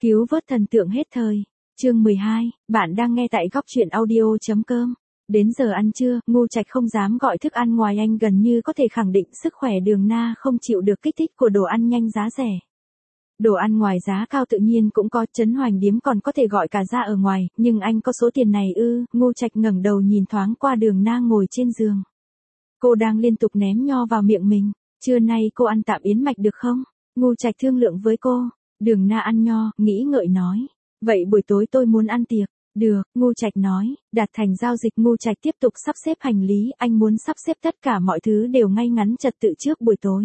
Cứu vớt thần tượng hết thời. Chương 12, bạn đang nghe tại góc truyện audio.com. Đến giờ ăn trưa, Ngô Trạch không dám gọi thức ăn ngoài, anh gần như có thể khẳng định sức khỏe Đường Na không chịu được kích thích của đồ ăn nhanh giá rẻ. Đồ ăn ngoài giá cao tự nhiên cũng có, Trấn Hoành Điếm còn có thể gọi cả ra ở ngoài, nhưng anh có số tiền này ư? Ngô Trạch ngẩng đầu nhìn thoáng qua Đường Na ngồi trên giường. Cô đang liên tục ném nho vào miệng mình. Trưa nay cô ăn tạm yến mạch được không? Ngô Trạch thương lượng với cô. Đường Na ăn nho, nghĩ ngợi nói. Vậy buổi tối tôi muốn ăn tiệc. Được, Ngô Trạch nói. Đạt thành giao dịch, Ngô Trạch tiếp tục sắp xếp hành lý, anh muốn sắp xếp tất cả mọi thứ đều ngay ngắn trật tự trước buổi tối.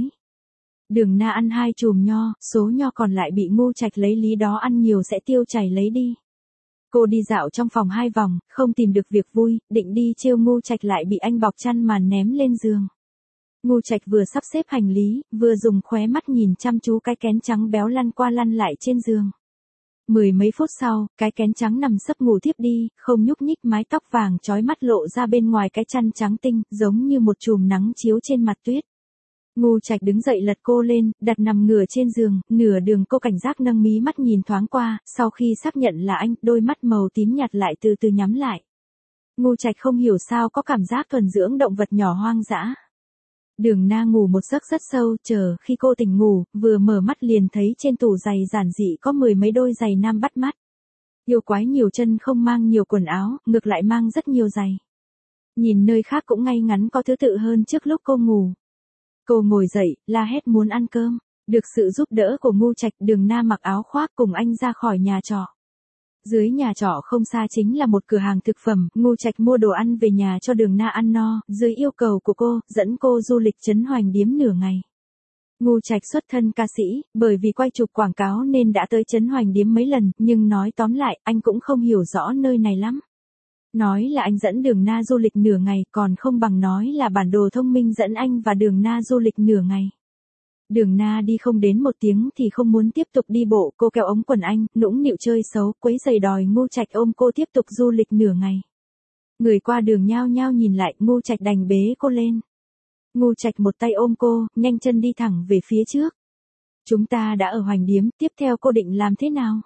Đường Na ăn 2 chùm nho, số nho còn lại bị Ngô Trạch lấy lý do ăn nhiều sẽ tiêu chảy lấy đi. Cô đi dạo trong phòng 2 vòng, không tìm được việc vui, định đi trêu Ngô Trạch lại bị anh bọc chăn màn ném lên giường. Ngô Trạch vừa sắp xếp hành lý, vừa dùng khóe mắt nhìn chăm chú cái kén trắng béo lăn qua lăn lại trên giường. 10 mấy phút sau, cái kén trắng nằm sấp ngủ thiếp đi, không nhúc nhích, mái tóc vàng chói mắt lộ ra bên ngoài cái chăn trắng tinh, giống như một chùm nắng chiếu trên mặt tuyết. Ngô Trạch đứng dậy lật cô lên, đặt nằm ngửa trên giường, nửa đường cô cảnh giác nâng mí mắt nhìn thoáng qua, sau khi xác nhận là anh, đôi mắt màu tím nhạt lại từ từ nhắm lại. Ngô Trạch không hiểu sao có cảm giác thuần dưỡng động vật nhỏ hoang dã. Đường Na ngủ một giấc rất sâu, chờ khi cô tỉnh ngủ, vừa mở mắt liền thấy trên tủ giày giản dị có 10 mấy đôi giày nam bắt mắt. Yêu quái nhiều chân không mang nhiều quần áo, ngược lại mang rất nhiều giày. Nhìn nơi khác cũng ngay ngắn có thứ tự hơn trước lúc cô ngủ. Cô ngồi dậy, la hét muốn ăn cơm. Được sự giúp đỡ của Ngô Trạch, Đường Na mặc áo khoác cùng anh ra khỏi nhà trọ. Dưới nhà trọ không xa chính là một cửa hàng thực phẩm, Ngô Trạch mua đồ ăn về nhà cho Đường Na ăn no, dưới yêu cầu của cô, dẫn cô du lịch Trấn Hoành Điếm nửa ngày. Ngô Trạch xuất thân ca sĩ, bởi vì quay chụp quảng cáo nên đã tới Trấn Hoành Điếm mấy lần, nhưng nói tóm lại, anh cũng không hiểu rõ nơi này lắm. Nói là anh dẫn Đường Na du lịch nửa ngày, còn không bằng nói là bản đồ thông minh dẫn anh và Đường Na du lịch nửa ngày. Đường Na đi không đến 1 tiếng thì không muốn tiếp tục đi bộ, cô kéo ống quần anh, nũng nịu chơi xấu, quấy giày đòi Ngô Trạch ôm cô tiếp tục du lịch nửa ngày. Người qua đường nhao nhao nhìn lại, Ngô Trạch đành bế cô lên. Ngô Trạch một tay ôm cô, nhanh chân đi thẳng về phía trước. Chúng ta đã ở Hoành Điếm, tiếp theo cô định làm thế nào?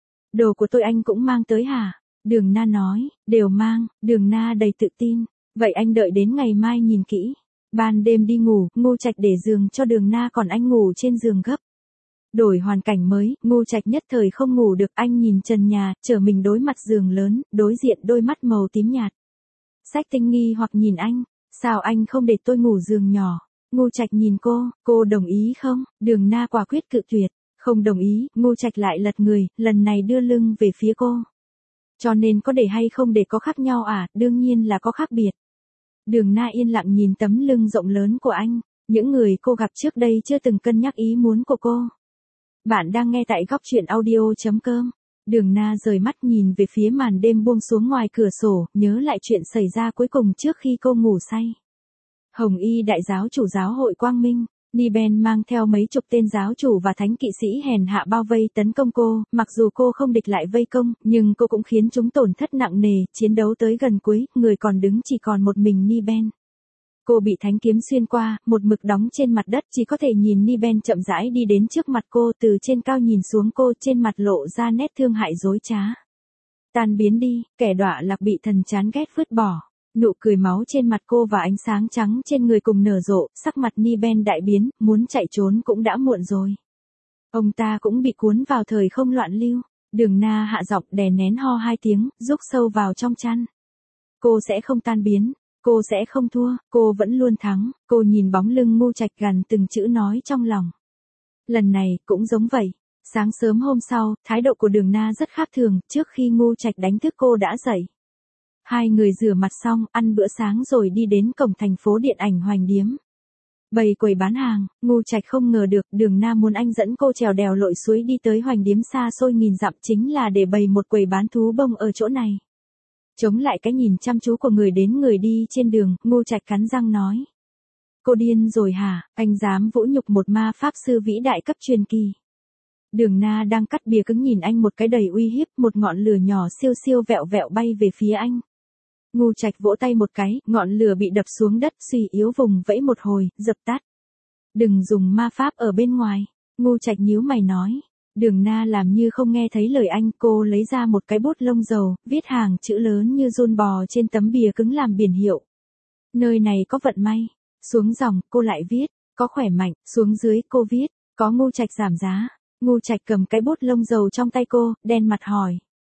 Đồ của tôi anh cũng mang tới hả? Đường Na nói, đều mang. Đường Na đầy tự tin. Vậy anh đợi đến ngày mai nhìn kỹ. Ban đêm đi ngủ, Ngô Trạch để giường cho Đường Na, còn anh ngủ trên giường gấp. Đổi hoàn cảnh mới, Ngô Trạch nhất thời không ngủ được, anh nhìn trần nhà, trở mình đối mặt giường lớn, đối diện đôi mắt màu tím nhạt. Sách Tinh nghi hoặc nhìn anh, sao anh không để tôi ngủ giường nhỏ? Ngô Trạch nhìn cô đồng ý không? Đường Na quả quyết cự tuyệt, không đồng ý. Ngô Trạch lại lật người, lần này đưa lưng về phía cô. Cho nên có để hay không để có khác nhau à? Đương nhiên là có khác biệt. Đường Na yên lặng nhìn tấm lưng rộng lớn của anh, những người cô gặp trước đây chưa từng cân nhắc ý muốn của cô. Bạn đang nghe tại góc truyện audio.com. Đường Na rời mắt nhìn về phía màn đêm buông xuống ngoài cửa sổ, nhớ lại chuyện xảy ra cuối cùng trước khi cô ngủ say. Hồng Y đại giáo chủ giáo hội Quang Minh, Ni-Ben mang theo mấy chục tên giáo chủ và thánh kỵ sĩ hèn hạ bao vây tấn công cô, mặc dù cô không địch lại vây công, nhưng cô cũng khiến chúng tổn thất nặng nề, chiến đấu tới gần cuối, người còn đứng chỉ còn một mình Ni-Ben. Cô bị thánh kiếm xuyên qua, một mực đóng trên mặt đất, chỉ có thể nhìn Ni-Ben chậm rãi đi đến trước mặt cô, từ trên cao nhìn xuống cô, trên mặt lộ ra nét thương hại dối trá. Tan biến đi, kẻ đọa lạc bị thần chán ghét vứt bỏ. Nụ cười máu trên mặt cô và ánh sáng trắng trên người cùng nở rộ, sắc mặt Ni-Ben đại biến, muốn chạy trốn cũng đã muộn rồi. Ông ta cũng bị cuốn vào thời không loạn lưu. Đường Na hạ giọng đè nén ho 2 tiếng, rúc sâu vào trong chăn. Cô sẽ không tan biến, cô sẽ không thua, cô vẫn luôn thắng. Cô nhìn bóng lưng Ngô Trạch gằn từng chữ nói trong lòng. Lần này cũng giống vậy. Sáng sớm hôm sau, thái độ của Đường Na rất khác thường, trước khi Ngô Trạch đánh thức cô đã dậy. Hai người rửa mặt xong, ăn bữa sáng rồi đi đến cổng thành phố điện ảnh Hoành Điếm. Bày quầy bán hàng, Ngô Trạch không ngờ được, Đường Na muốn anh dẫn cô trèo đèo lội suối đi tới Hoành Điếm xa xôi nghìn dặm chính là để bày một quầy bán thú bông ở chỗ này. Chống lại cái nhìn chăm chú của người đến người đi trên đường, Ngô Trạch cắn răng nói. Cô điên rồi hả, anh dám vũ nhục một ma pháp sư vĩ đại cấp truyền kỳ. Đường Na đang cắt bìa cứng nhìn anh một cái đầy uy hiếp, một ngọn lửa nhỏ siêu siêu vẹo vẹo bay về phía anh. Ngô Trạch vỗ tay một cái, ngọn lửa bị đập xuống đất, suy yếu vùng vẫy một hồi, dập tắt. Đừng dùng ma pháp ở bên ngoài. Ngô Trạch nhíu mày nói. Đường Na làm như không nghe thấy lời anh, cô lấy ra một cái bút lông dầu, viết hàng chữ lớn như giun bò trên tấm bìa cứng làm biển hiệu. Nơi này có vận may. Xuống dòng, cô lại viết, có khỏe mạnh, xuống dưới, cô viết, có Ngô Trạch giảm giá. Ngô Trạch cầm cái bút lông dầu trong tay cô, đen mặt hỏi.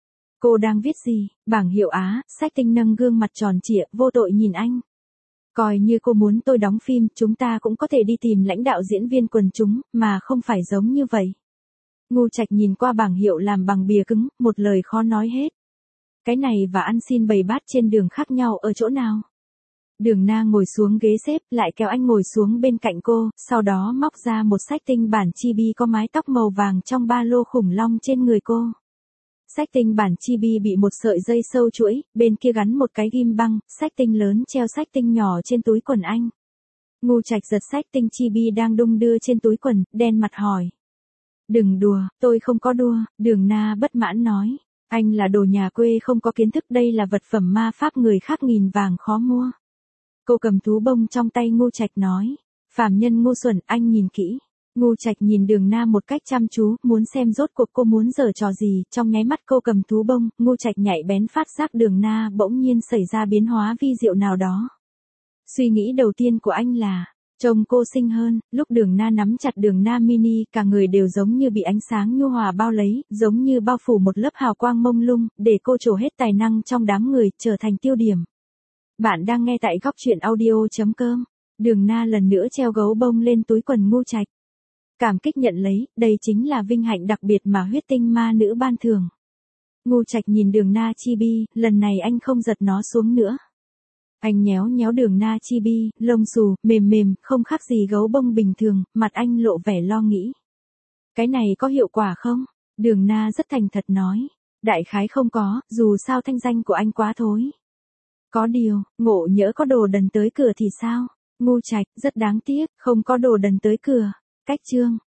Cô đang viết gì? Bảng hiệu Á, Sách Tinh nâng gương mặt tròn trịa, vô tội nhìn anh. Coi như cô muốn tôi đóng phim, chúng ta cũng có thể đi tìm lãnh đạo diễn viên quần chúng, mà không phải giống như vậy. Ngô Trạch nhìn qua bảng hiệu làm bằng bìa cứng, một lời khó nói hết. Cái này và ăn xin bày bát trên đường khác nhau ở chỗ nào? Đường Na ngồi xuống ghế xếp, lại kéo anh ngồi xuống bên cạnh cô, sau đó móc ra một sách tinh bản chibi có mái tóc màu vàng trong ba lô khủng long trên người cô. Sách tinh bản chibi bị một sợi dây sâu chuỗi, bên kia gắn một cái ghim băng, sách tinh lớn treo sách tinh nhỏ trên túi quần anh. Ngô Trạch giật sách tinh chibi đang đung đưa trên túi quần, đen mặt hỏi. Đừng đùa, tôi không có đùa, Đường Na bất mãn nói. Anh là đồ nhà quê không có kiến thức, đây là vật phẩm ma pháp người khác nghìn vàng khó mua. Cô cầm thú bông trong tay Ngô Trạch nói. Phàm nhân ngu xuẩn, anh nhìn kỹ. Ngô Trạch nhìn Đường Na một cách chăm chú, muốn xem rốt cuộc cô muốn giở trò gì, trong nháy mắt cô cầm thú bông, Ngô Trạch nhạy bén phát giác Đường Na bỗng nhiên xảy ra biến hóa vi diệu nào đó. Suy nghĩ đầu tiên của anh là, trông cô xinh hơn, lúc Đường Na nắm chặt Đường Na mini, cả người đều giống như bị ánh sáng nhu hòa bao lấy, giống như bao phủ một lớp hào quang mông lung, để cô trổ hết tài năng trong đám người, trở thành tiêu điểm. Bạn đang nghe tại góc truyện audio.com. Đường Na lần nữa treo gấu bông lên túi quần Ngô Trạch. Cảm kích nhận lấy, đây chính là vinh hạnh đặc biệt mà huyết tinh ma nữ ban thưởng. Ngô Trạch nhìn Đường Na chibi, lần này anh không giật nó xuống nữa. Anh nhéo nhéo Đường Na chibi, lông xù, mềm mềm, không khác gì gấu bông bình thường, mặt anh lộ vẻ lo nghĩ. Cái này có hiệu quả không? Đường Na rất thành thật nói. Đại khái không có, dù sao thanh danh của anh quá thối. Có điều, ngộ nhỡ có đồ đần tới cửa thì sao? Ngô Trạch, rất đáng tiếc, không có đồ đần tới cửa. Cách chương.